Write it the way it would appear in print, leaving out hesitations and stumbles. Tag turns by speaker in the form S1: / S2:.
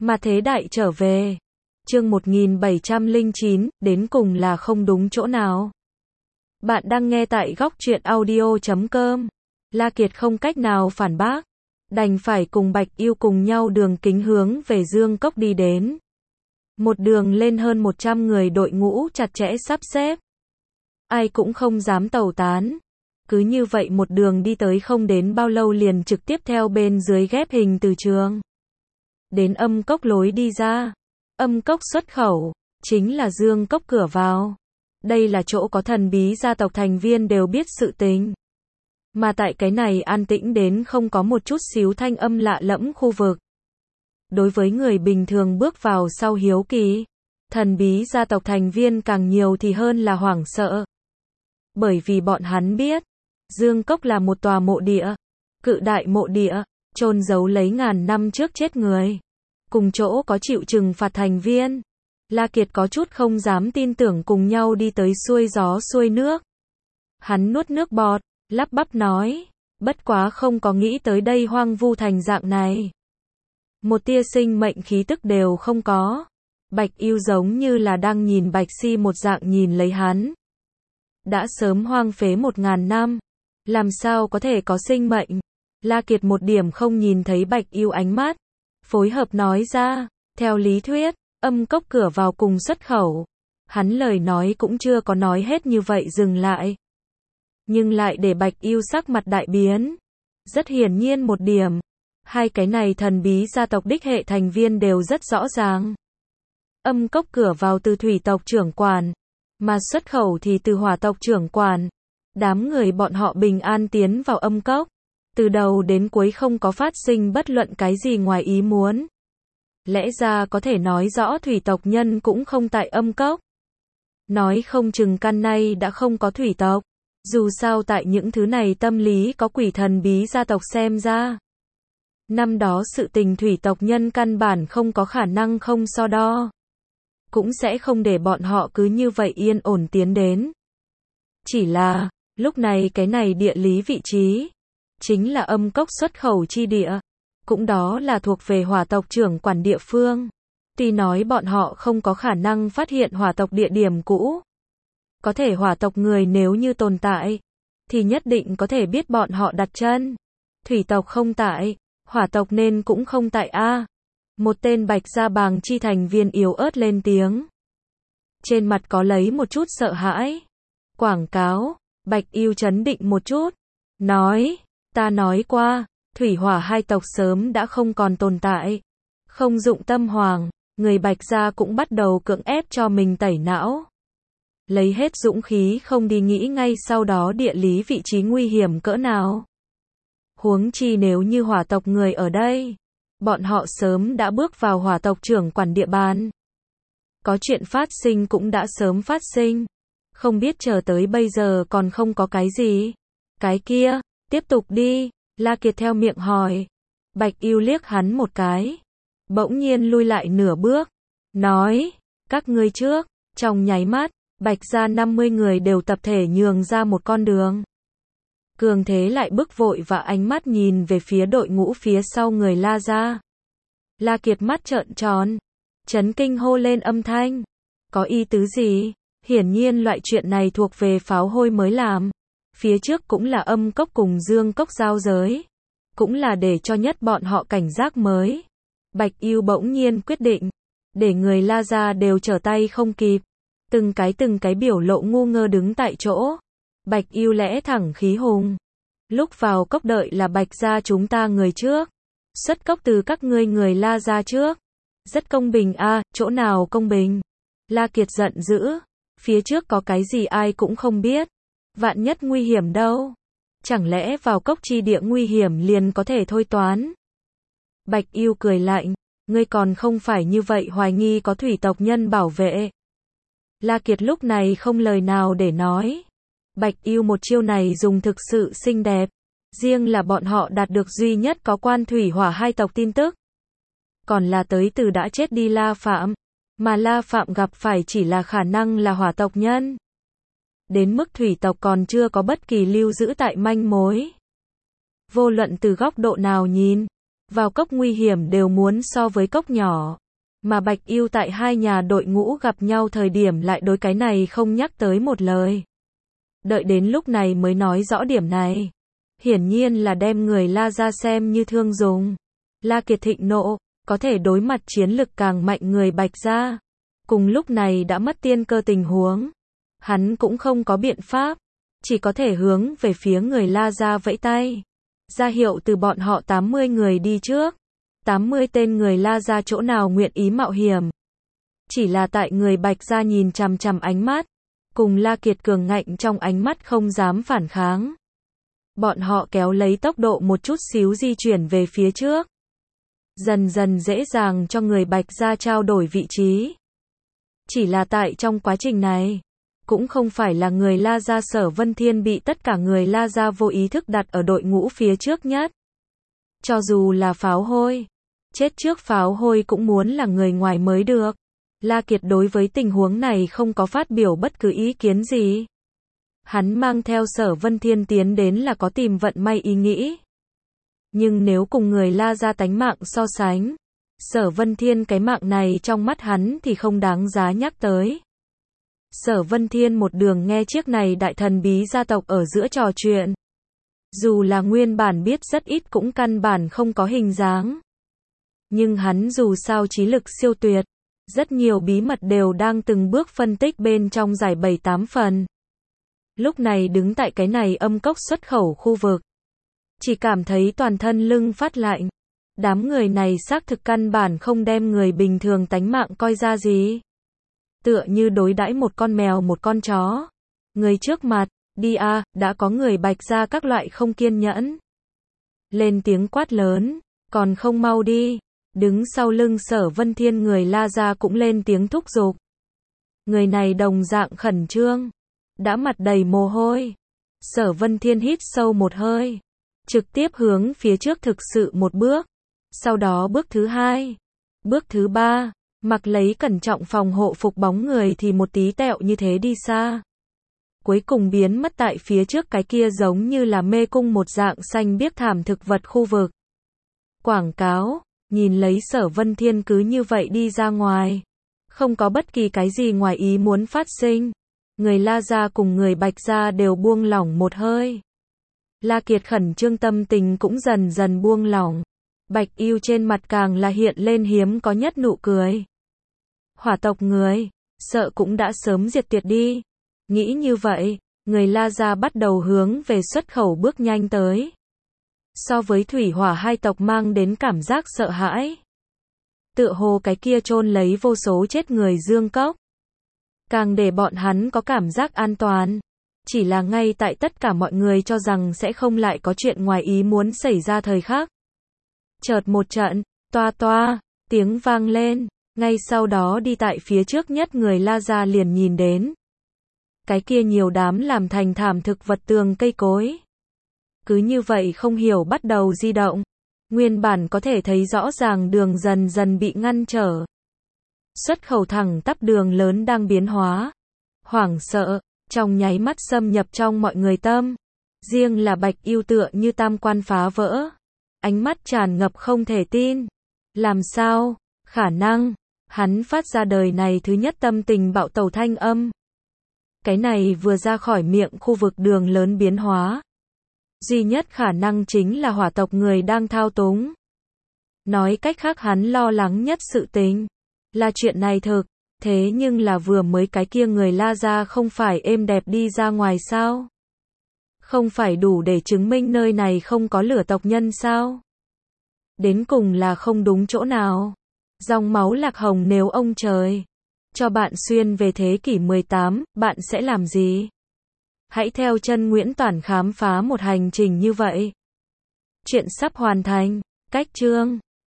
S1: Mà thế đại trở về. Chương 1709, đến cùng là không đúng chỗ nào. Bạn đang nghe tại góc truyện audio.com. La Kiệt không cách nào phản bác, đành phải cùng Bạch Yêu cùng nhau đường kính hướng về Dương Cốc đi đến. Một đường lên hơn 100 người, đội ngũ chặt chẽ sắp xếp. Ai cũng không dám tẩu tán. Cứ như vậy một đường đi tới, không đến bao lâu liền trực tiếp theo bên dưới ghép hình từ trường. Đến âm cốc lối đi ra. Âm cốc xuất khẩu, chính là Dương Cốc cửa vào. Đây là chỗ có thần bí gia tộc thành viên đều biết sự tình. Mà tại cái này an tĩnh đến không có một chút xíu thanh âm lạ lẫm khu vực. Đối với người bình thường bước vào sau hiếu kỳ, thần bí gia tộc thành viên càng nhiều thì hơn là hoảng sợ. Bởi vì bọn hắn biết, Dương Cốc là một tòa mộ địa, cự đại mộ địa, chôn giấu lấy ngàn năm trước chết người. Cùng chỗ có chịu trừng phạt thành viên. La Kiệt có chút không dám tin tưởng, cùng nhau đi tới xuôi gió xuôi nước. Hắn nuốt nước bọt, lắp bắp nói, bất quá không có nghĩ tới đây hoang vu thành dạng này. Một tia sinh mệnh khí tức đều không có. Bạch Yêu giống như là đang nhìn Bạch Si một dạng nhìn lấy hắn. Đã sớm hoang phế 1000 năm, làm sao có thể có sinh mệnh? La Kiệt một điểm không nhìn thấy Bạch Yêu ánh mắt, phối hợp nói ra, theo lý thuyết, âm cốc cửa vào cùng xuất khẩu. Hắn lời nói cũng chưa có nói hết như vậy dừng lại. Nhưng lại để Bạch Yêu sắc mặt đại biến. Rất hiển nhiên một điểm, hai cái này thần bí gia tộc đích hệ thành viên đều rất rõ ràng. Âm cốc cửa vào từ thủy tộc trưởng quản, mà xuất khẩu thì từ hỏa tộc trưởng quản. Đám người bọn họ bình an tiến vào âm cốc, từ đầu đến cuối không có phát sinh bất luận cái gì ngoài ý muốn. Lẽ ra có thể nói rõ thủy tộc nhân cũng không tại âm cốc. Nói không chừng căn nay đã không có thủy tộc. Dù sao tại những thứ này tâm lý có quỷ thần bí gia tộc xem ra. Năm đó sự tình thủy tộc nhân căn bản không có khả năng không so đo. Cũng sẽ không để bọn họ cứ như vậy yên ổn tiến đến. Chỉ là, lúc này cái này địa lý vị trí, chính là âm cốc xuất khẩu chi địa. Cũng đó là thuộc về hỏa tộc trưởng quản địa phương. Tuy nói bọn họ không có khả năng phát hiện hỏa tộc địa điểm cũ. Có thể hỏa tộc người nếu như tồn tại, thì nhất định có thể biết bọn họ đặt chân. Thủy tộc không tại, hỏa tộc nên cũng không tại a. Một tên Bạch Gia Bàng chi thành viên yếu ớt lên tiếng. Trên mặt có lấy một chút sợ hãi. Quảng cáo, Bạch Yêu trấn định một chút. Nói, ta nói qua, thủy hỏa hai tộc sớm đã không còn tồn tại. Không dụng tâm hoàng, người Bạch Gia cũng bắt đầu cưỡng ép cho mình tẩy não. Lấy hết dũng khí không đi nghĩ ngay sau đó địa lý vị trí nguy hiểm cỡ nào. Huống chi nếu như hỏa tộc người ở đây, bọn họ sớm đã bước vào hỏa tộc trưởng quản địa bàn. Có chuyện phát sinh cũng đã sớm phát sinh. Không biết chờ tới bây giờ còn không có cái gì. Cái kia, tiếp tục đi. La Kiệt theo miệng hỏi. Bạch Yêu liếc hắn một cái. Bỗng nhiên lui lại nửa bước. Nói, các ngươi trước. Trong nháy mắt, Bạch gia 50 người đều tập thể nhường ra một con đường. Cường thế lại bức vội và ánh mắt nhìn về phía đội ngũ phía sau người La gia. La Kiệt mắt trợn tròn, chấn kinh hô lên âm thanh. Có ý tứ gì? Hiển nhiên loại chuyện này thuộc về pháo hôi mới làm. Phía trước cũng là âm cốc cùng Dương Cốc giao giới. Cũng là để cho nhất bọn họ cảnh giác mới. Bạch Yêu bỗng nhiên quyết định, để người La gia đều trở tay không kịp. Từng cái biểu lộ ngu ngơ đứng tại chỗ. Bạch Yêu lẽ thẳng khí hùng. Lúc vào cốc đợi là Bạch gia chúng ta người trước. Xuất cốc từ các ngươi người La gia trước. Rất công bình a, chỗ nào công bình? La Kiệt giận dữ. Phía trước có cái gì ai cũng không biết. Vạn nhất nguy hiểm đâu? Chẳng lẽ vào cốc chi địa nguy hiểm liền có thể thôi toán? Bạch Yêu cười lạnh. Ngươi còn không phải như vậy hoài nghi có thủy tộc nhân bảo vệ. La Kiệt lúc này không lời nào để nói. Bạch Yêu một chiêu này dùng thực sự xinh đẹp. Riêng là bọn họ đạt được duy nhất có quan thủy hỏa hai tộc tin tức. Còn là tới từ đã chết đi La Phạm. Mà La Phạm gặp phải chỉ là khả năng là hỏa tộc nhân. Đến mức thủy tộc còn chưa có bất kỳ lưu giữ tại manh mối. Vô luận từ góc độ nào nhìn, vào cốc nguy hiểm đều muốn so với cốc nhỏ. Mà Bạch Yêu tại hai nhà đội ngũ gặp nhau thời điểm lại đối cái này không nhắc tới một lời. Đợi đến lúc này mới nói rõ điểm này. Hiển nhiên là đem người La Gia xem như thương dùng. La Kiệt thịnh nộ, có thể đối mặt chiến lực càng mạnh người Bạch Gia. Cùng lúc này đã mất tiên cơ tình huống. Hắn cũng không có biện pháp. Chỉ có thể hướng về phía người La Gia vẫy tay. Ra hiệu từ bọn họ 80 người đi trước. 80 tên người La Gia chỗ nào nguyện ý mạo hiểm. Chỉ là tại người Bạch Gia nhìn chằm chằm ánh mắt. Cùng La Kiệt cường ngạnh trong ánh mắt không dám phản kháng. Bọn họ kéo lấy tốc độ một chút xíu di chuyển về phía trước. Dần dần dễ dàng cho người Bạch Gia trao đổi vị trí. Chỉ là tại trong quá trình này, cũng không phải là người La Gia Sở Vân Thiên bị tất cả người La Gia vô ý thức đặt ở đội ngũ phía trước nhất. Cho dù là pháo hôi, chết trước pháo hôi cũng muốn là người ngoài mới được. La Kiệt đối với tình huống này không có phát biểu bất cứ ý kiến gì. Hắn mang theo Sở Vân Thiên tiến đến là có tìm vận may ý nghĩ. Nhưng nếu cùng người La Gia tánh mạng so sánh, Sở Vân Thiên cái mạng này trong mắt hắn thì không đáng giá nhắc tới. Sở Vân Thiên một đường nghe chiếc này đại thần bí gia tộc ở giữa trò chuyện. Dù là nguyên bản biết rất ít cũng căn bản không có hình dáng. Nhưng hắn dù sao trí lực siêu tuyệt. Rất nhiều bí mật đều đang từng bước phân tích bên trong giải 7-8 phần. Lúc này đứng tại cái này âm cốc xuất khẩu khu vực. Chỉ cảm thấy toàn thân lưng phát lạnh. Đám người này xác thực căn bản không đem người bình thường tánh mạng coi ra gì. Tựa như đối đãi một con mèo một con chó. Người trước mặt, đi a, đã có người Bạch Gia các loại không kiên nhẫn. Lên tiếng quát lớn, còn không mau đi. Đứng sau lưng Sở Vân Thiên người La Gia cũng lên tiếng thúc giục. Người này đồng dạng khẩn trương. Đã mặt đầy mồ hôi. Sở Vân Thiên hít sâu một hơi. Trực tiếp hướng phía trước thực sự một bước. Sau đó bước thứ hai. Bước thứ ba. Mặc lấy cẩn trọng phòng hộ phục bóng người thì một tí tẹo như thế đi xa. Cuối cùng biến mất tại phía trước cái kia giống như là mê cung một dạng xanh biếc thảm thực vật khu vực. Quảng cáo. Nhìn lấy Sở Vân Thiên cứ như vậy đi ra ngoài. Không có bất kỳ cái gì ngoài ý muốn phát sinh. Người La Gia cùng người Bạch Gia đều buông lỏng một hơi. La Kiệt khẩn trương tâm tình cũng dần dần buông lỏng. Bạch Yêu trên mặt càng là hiện lên hiếm có nhất nụ cười. Hỏa tộc người, sợ cũng đã sớm diệt tuyệt đi. Nghĩ như vậy, người La Gia bắt đầu hướng về xuất khẩu bước nhanh tới. So với thủy hỏa hai tộc mang đến cảm giác sợ hãi. Tựa hồ cái kia chôn lấy vô số chết người dương cốc. Càng để bọn hắn có cảm giác an toàn. Chỉ là ngay tại tất cả mọi người cho rằng sẽ không lại có chuyện ngoài ý muốn xảy ra thời khắc. Chợt một trận, toa toa, tiếng vang lên. Ngay sau đó đi tại phía trước nhất người La Gia liền nhìn đến. Cái kia nhiều đám làm thành thảm thực vật tường cây cối. Cứ như vậy không hiểu bắt đầu di động. Nguyên bản có thể thấy rõ ràng đường dần dần bị ngăn trở. Xuất khẩu thẳng tắp đường lớn đang biến hóa. Hoảng sợ, trong nháy mắt xâm nhập trong mọi người tâm. Riêng là Bạch Yêu tựa như tam quan phá vỡ. Ánh mắt tràn ngập không thể tin. Làm sao? Khả năng. Hắn phát ra đời này thứ nhất tâm tình bạo tẩu thanh âm. Cái này vừa ra khỏi miệng khu vực đường lớn biến hóa. Duy nhất khả năng chính là hỏa tộc người đang thao túng. Nói cách khác hắn lo lắng nhất sự tình. Là chuyện này thực. Thế nhưng là vừa mới cái kia người La Gia không phải êm đẹp đi ra ngoài sao? Không phải đủ để chứng minh nơi này không có lửa tộc nhân sao? Đến cùng là không đúng chỗ nào? Dòng máu lạc hồng nếu ông trời cho bạn xuyên về thế kỷ 18, bạn sẽ làm gì? Hãy theo chân Nguyễn Toản khám phá một hành trình như vậy. Chuyện sắp hoàn thành. Cách chương